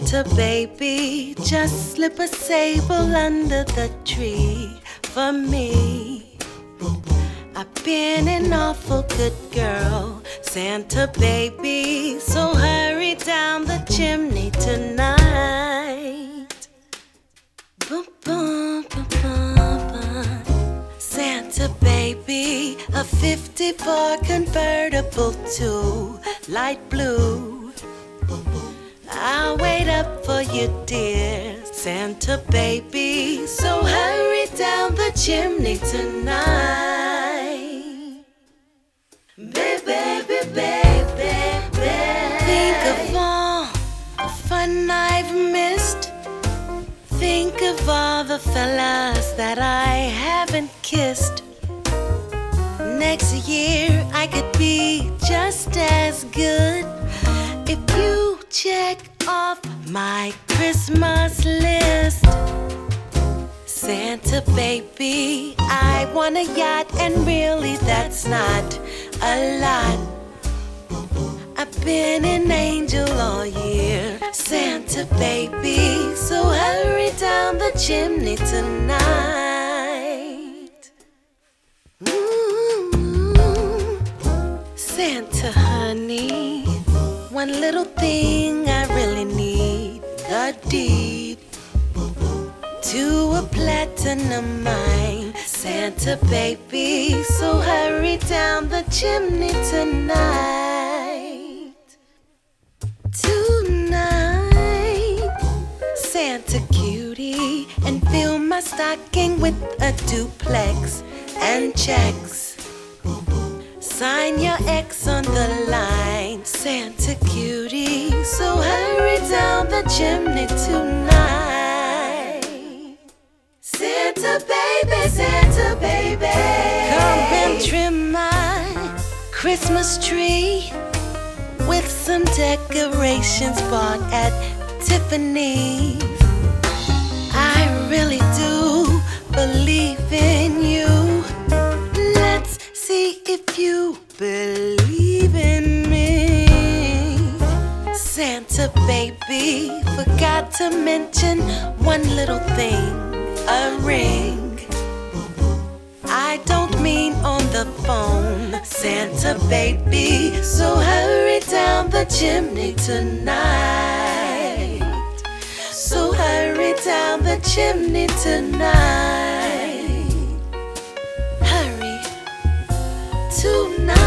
Santa baby, just slip a sable under the tree for me. I've been an awful good girl, Santa baby, so hurry down the chimney tonight. Boom, boom, boom, boom, boom. Santa baby, a 54 convertible to light blue. I'll wait up for you, dear Santa baby, so hurry down the chimney tonight. Baby, baby, baby. Think of all the fun I've missed. Think of all the fellas that I haven't kissed. Next year I could be just as good if you check off my Christmas list. Santa baby, I want a yacht, and really that's not a lot. I've been an angel all year, Santa baby, so hurry down the chimney tonight. Santa honey, one little thing I really need, the deed to a platinum mine, Santa baby, so hurry down the chimney tonight. Tonight, Santa cutie, and fill my stocking with a duplex and checks. Sign your X on the line, Santa cutie, so hurry down the chimney tonight. Santa baby, come and trim my Christmas tree with some decorations bought at Tiffany's. I really do believe in you. Let's see if you believe in me. Santa baby, forgot to mention one little thing, a ring. I don't mean on the phone, Santa baby, so hurry down the chimney tonight. So hurry down the chimney tonight. Hurry tonight.